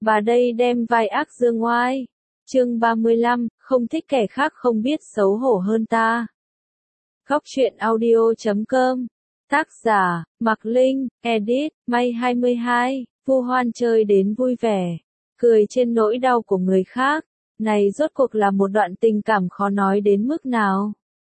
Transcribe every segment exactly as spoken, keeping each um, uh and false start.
Bà đây đem vai ác dương oai. Chương ba mươi lăm, không thích kẻ khác không biết xấu hổ hơn ta. Góc truyện audio chấm com. Tác giả, Mạc Linh, edit, May hai mươi hai, Vu Hoan chơi đến vui vẻ, cười trên nỗi đau của người khác. Này rốt cuộc là một đoạn tình cảm khó nói đến mức nào.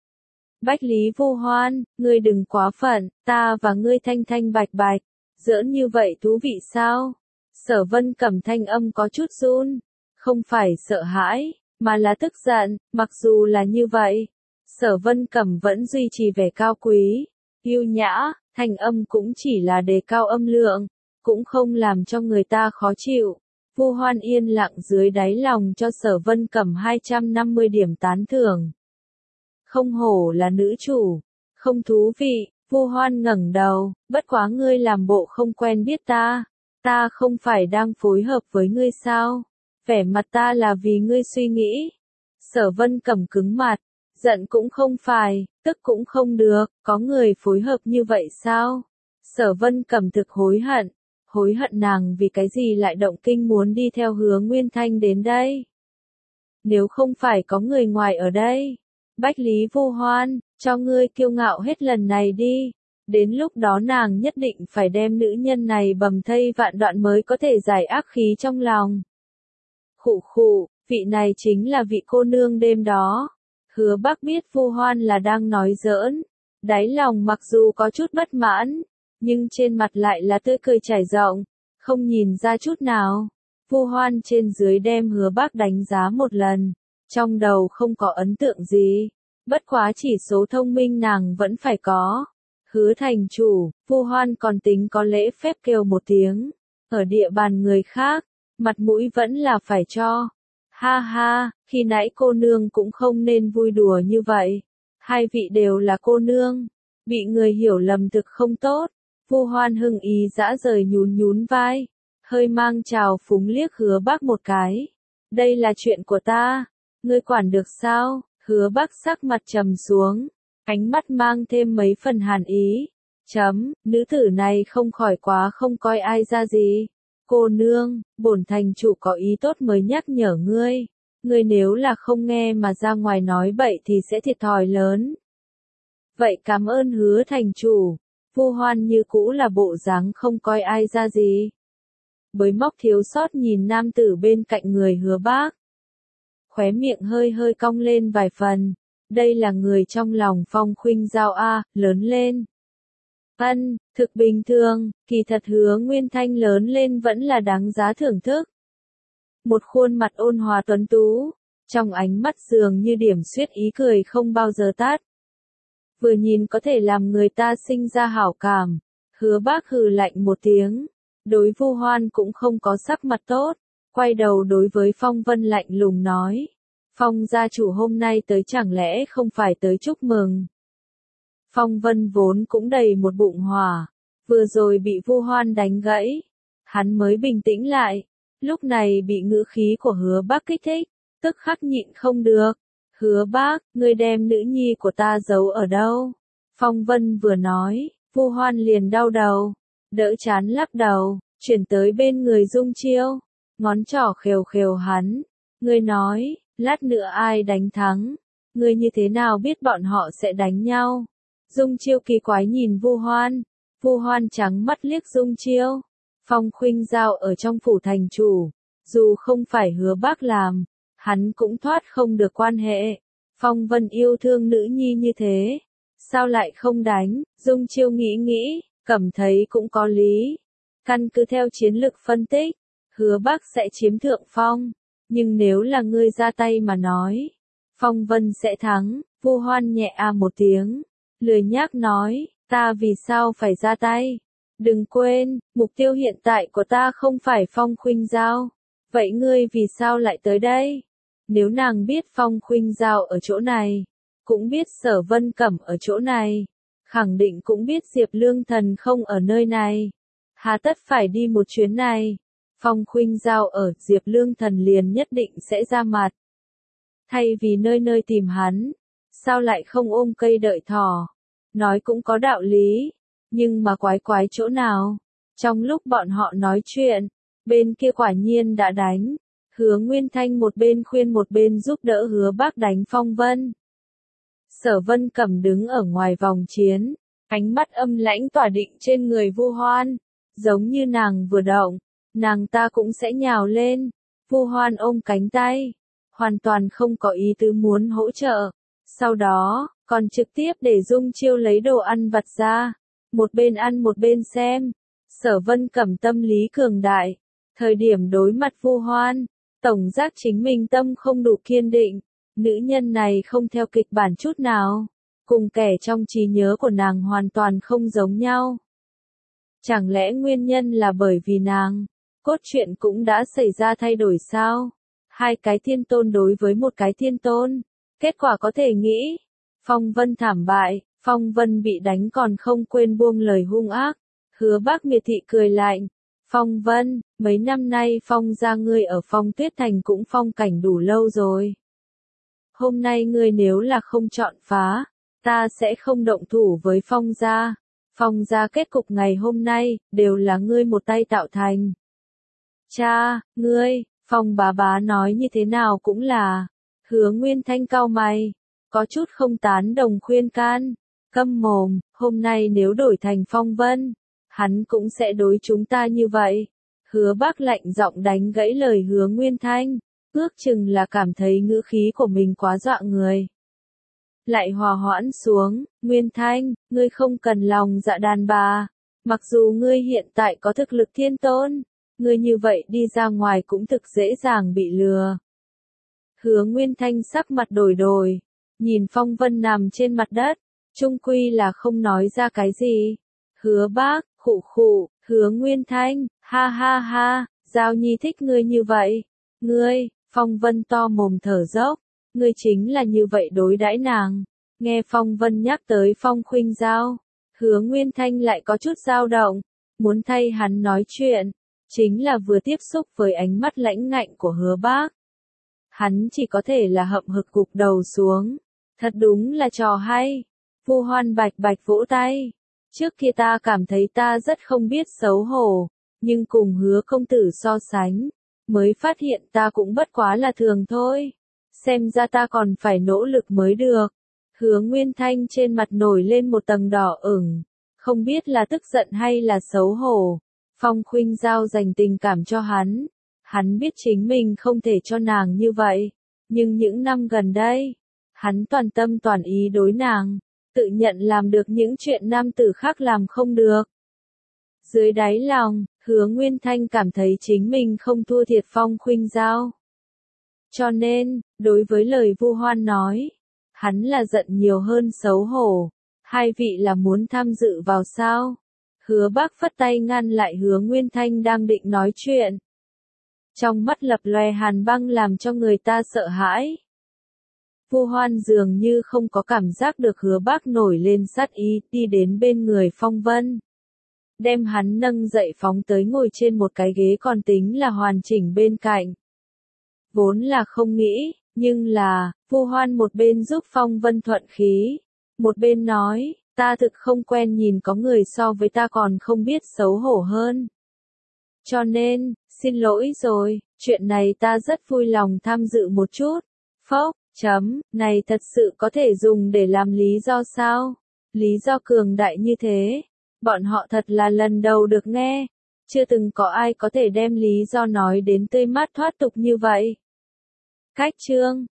Bách Lý Vu Hoan, ngươi đừng quá phận, ta và ngươi thanh thanh bạch bạch, giỡn như vậy thú vị sao? Sở Vân Cẩm thanh âm có chút run, không phải sợ hãi, mà là tức giận. Mặc dù là như vậy, Sở Vân Cẩm vẫn duy trì vẻ cao quý, yêu nhã, thanh âm cũng chỉ là đề cao âm lượng, cũng không làm cho người ta khó chịu. Vu Hoan yên lặng dưới đáy lòng cho Sở Vân Cẩm hai trăm năm mươi điểm tán thưởng. Không hổ là nữ chủ, không thú vị. Vu Hoan ngẩng đầu, bất quá ngươi làm bộ không quen biết ta, ta không phải đang phối hợp với ngươi sao? Vẻ mặt ta là vì ngươi suy nghĩ. Sở Vân Cẩm cứng mặt, giận cũng không phải, tức cũng không được, có người phối hợp như vậy sao? Sở Vân Cẩm thực hối hận, hối hận nàng vì cái gì lại động kinh muốn đi theo Hứa Nguyên Thanh đến đây. Nếu không phải có người ngoài ở đây, Bách Lý Vu Hoan, cho ngươi kiêu ngạo hết lần này đi, đến lúc đó nàng nhất định phải đem nữ nhân này bầm thây vạn đoạn mới có thể giải ác khí trong lòng. Khụ khụ, vị này chính là vị cô nương đêm đó. Hứa Bắc biết Vu Hoan là đang nói giỡn, đáy lòng mặc dù có chút bất mãn, nhưng trên mặt lại là tươi cười trải rộng, không nhìn ra chút nào. Vu Hoan trên dưới đem Hứa Bắc đánh giá một lần, trong đầu không có ấn tượng gì, bất quá chỉ số thông minh nàng vẫn phải có. Hứa thành chủ, Vu Hoan còn tính có lễ phép kêu một tiếng, ở địa bàn người khác, mặt mũi vẫn là phải cho. Ha ha, khi nãy cô nương cũng không nên vui đùa như vậy, hai vị đều là cô nương, bị người hiểu lầm thực không tốt. Vu Hoan hưng ý dã rời nhún nhún vai, hơi mang trào phúng liếc Hứa Bắc một cái. Đây là chuyện của ta, ngươi quản được sao? Hứa Bắc sắc mặt trầm xuống, ánh mắt mang thêm mấy phần hàn ý. Chấm, nữ tử này không khỏi quá không coi ai ra gì. Cô nương, bổn thành chủ có ý tốt mới nhắc nhở ngươi. Ngươi nếu là không nghe mà ra ngoài nói bậy thì sẽ thiệt thòi lớn. Vậy cảm ơn Hứa thành chủ. Vu Hoan như cũ là bộ dáng không coi ai ra gì. Bới móc thiếu sót nhìn nam tử bên cạnh người Hứa Bắc. Khóe miệng hơi hơi cong lên vài phần. Đây là người trong lòng Phong Khuynh Giao a, lớn lên. Ân, thực bình thường, kỳ thật Hứa Nguyên Thanh lớn lên vẫn là đáng giá thưởng thức. Một khuôn mặt ôn hòa tuấn tú, trong ánh mắt dường như điểm xuyết ý cười không bao giờ tắt. Vừa nhìn có thể làm người ta sinh ra hảo cảm. Hứa Bắc hừ lạnh một tiếng, đối Vu Hoan cũng không có sắc mặt tốt, quay đầu đối với Phong Vân lạnh lùng nói. Phong gia chủ hôm nay tới chẳng lẽ không phải tới chúc mừng. Phong Vân vốn cũng đầy một bụng hỏa, vừa rồi bị Vu Hoan đánh gãy, hắn mới bình tĩnh lại, lúc này bị ngữ khí của Hứa Bắc kích thích, tức khắc nhịn không được. Hứa Bắc, ngươi đem nữ nhi của ta giấu ở đâu? Phong Vân vừa nói, Vu Hoan liền đau đầu, đỡ chán lắc đầu, chuyển tới bên người Dung Chiêu, ngón trỏ khều khều hắn, ngươi nói, lát nữa ai đánh thắng, ngươi như thế nào biết bọn họ sẽ đánh nhau? Dung Chiêu kỳ quái nhìn Vu Hoan, Vu Hoan trắng mắt liếc Dung Chiêu. Phong Khuynh Giao ở trong phủ thành chủ, dù không phải Hứa Bắc làm, hắn cũng thoát không được quan hệ. Phong Vân yêu thương nữ nhi như thế, sao lại không đánh? Dung Chiêu nghĩ nghĩ, cảm thấy cũng có lý. Căn cứ theo chiến lược phân tích, Hứa Bắc sẽ chiếm thượng phong, nhưng nếu là ngươi ra tay mà nói, Phong Vân sẽ thắng. Vu Hoan nhẹ a một tiếng, lười nhác nói, ta vì sao phải ra tay? Đừng quên, mục tiêu hiện tại của ta không phải Phong Khuynh Giao. Vậy ngươi vì sao lại tới đây? Nếu nàng biết Phong Khuynh Giao ở chỗ này, cũng biết Sở Vân Cẩm ở chỗ này, khẳng định cũng biết Diệp Lương Thần không ở nơi này. Hà tất phải đi một chuyến này? Phong Khuynh Giao ở, Diệp Lương Thần liền nhất định sẽ ra mặt. Thay vì nơi nơi tìm hắn, sao lại không ôm cây đợi thỏ? Nói cũng có đạo lý, nhưng mà quái quái chỗ nào? Trong lúc bọn họ nói chuyện, bên kia quả nhiên đã đánh. Hứa Nguyên Thanh một bên khuyên một bên giúp đỡ Hứa Bác đánh Phong Vân. Sở Vân Cẩm đứng ở ngoài vòng chiến, ánh mắt âm lãnh tỏa định trên người Vu Hoan, giống như nàng vừa động, nàng ta cũng sẽ nhào lên. Vu Hoan ôm cánh tay, hoàn toàn không có ý tứ muốn hỗ trợ. Sau đó, còn trực tiếp để Dung Chiêu lấy đồ ăn vặt ra, một bên ăn một bên xem. Sở Vân Cẩm tâm lý cường đại, thời điểm đối mặt Vu Hoan, tổng giác chính mình tâm không đủ kiên định. Nữ nhân này không theo kịch bản chút nào, cùng kẻ trong trí nhớ của nàng hoàn toàn không giống nhau. Chẳng lẽ nguyên nhân là bởi vì nàng, cốt truyện cũng đã xảy ra thay đổi sao? Hai cái thiên tôn đối với một cái thiên tôn, kết quả có thể nghĩ. Phong Vân thảm bại, Phong Vân bị đánh còn không quên buông lời hung ác. Hứa Bác miệt thị cười lạnh. Phong Vân, mấy năm nay Phong gia ngươi ở Phong Tuyết Thành cũng phong cảnh đủ lâu rồi. Hôm nay ngươi nếu là không chọn phá, ta sẽ không động thủ với Phong gia. Phong gia kết cục ngày hôm nay, đều là ngươi một tay tạo thành. Cha, ngươi, Phong bá bá nói như thế nào cũng là. Hứa Nguyên Thanh cau mày, có chút không tán đồng khuyên can. Câm mồm, hôm nay nếu đổi thành Phong Vân, hắn cũng sẽ đối chúng ta như vậy. Hứa Bác lạnh giọng đánh gãy lời Hứa Nguyên Thanh, ước chừng là cảm thấy ngữ khí của mình quá dọa người. Lại hòa hoãn xuống, Nguyên Thanh, ngươi không cần lòng dạ đàn bà. Mặc dù ngươi hiện tại có thực lực thiên tôn, ngươi như vậy đi ra ngoài cũng thực dễ dàng bị lừa. Hứa Nguyên Thanh sắc mặt đổi đổi, nhìn Phong Vân nằm trên mặt đất, chung quy là không nói ra cái gì. Hứa Bác, khụ khụ, Hứa Nguyên Thanh, ha ha ha, Giao Nhi thích ngươi như vậy. Ngươi, Phong Vân to mồm thở dốc, ngươi chính là như vậy đối đãi nàng. Nghe Phong Vân nhắc tới Phong Khuynh Giao, Hứa Nguyên Thanh lại có chút dao động, muốn thay hắn nói chuyện, chính là vừa tiếp xúc với ánh mắt lãnh ngạnh của Hứa Bác. Hắn chỉ có thể là hậm hực gục đầu xuống, thật đúng là trò hay. Vu Hoan bạch bạch vỗ tay, trước kia ta cảm thấy ta rất không biết xấu hổ, nhưng cùng Hứa công tử so sánh, mới phát hiện ta cũng bất quá là thường thôi. Xem ra ta còn phải nỗ lực mới được. Hứa Nguyên Thanh trên mặt nổi lên một tầng đỏ ửng, không biết là tức giận hay là xấu hổ. Phong Khuynh Giao dành tình cảm cho hắn, hắn biết chính mình không thể cho nàng như vậy, nhưng những năm gần đây, hắn toàn tâm toàn ý đối nàng, tự nhận làm được những chuyện nam tử khác làm không được. Dưới đáy lòng, Hứa Nguyên Thanh cảm thấy chính mình không thua thiệt Phong Khuynh Giao. Cho nên, đối với lời Vu Hoan nói, hắn là giận nhiều hơn xấu hổ. Hai vị là muốn tham dự vào sao? Hứa Bác phất tay ngăn lại Hứa Nguyên Thanh đang định nói chuyện. Trong mắt lập lòe hàn băng làm cho người ta sợ hãi. Vu Hoan dường như không có cảm giác được Hứa Bác nổi lên sát ý, đi đến bên người Phong Vân. Đem hắn nâng dậy phóng tới ngồi trên một cái ghế còn tính là hoàn chỉnh bên cạnh. Vốn là không nghĩ, nhưng là, Vu Hoan một bên giúp Phong Vân thuận khí, một bên nói, ta thực không quen nhìn có người so với ta còn không biết xấu hổ hơn. Cho nên, xin lỗi rồi, chuyện này ta rất vui lòng tham dự một chút. Phốc, chấm, này thật sự có thể dùng để làm lý do sao? Lý do cường đại như thế, bọn họ thật là lần đầu được nghe. Chưa từng có ai có thể đem lý do nói đến tươi mát thoát tục như vậy. Cách chương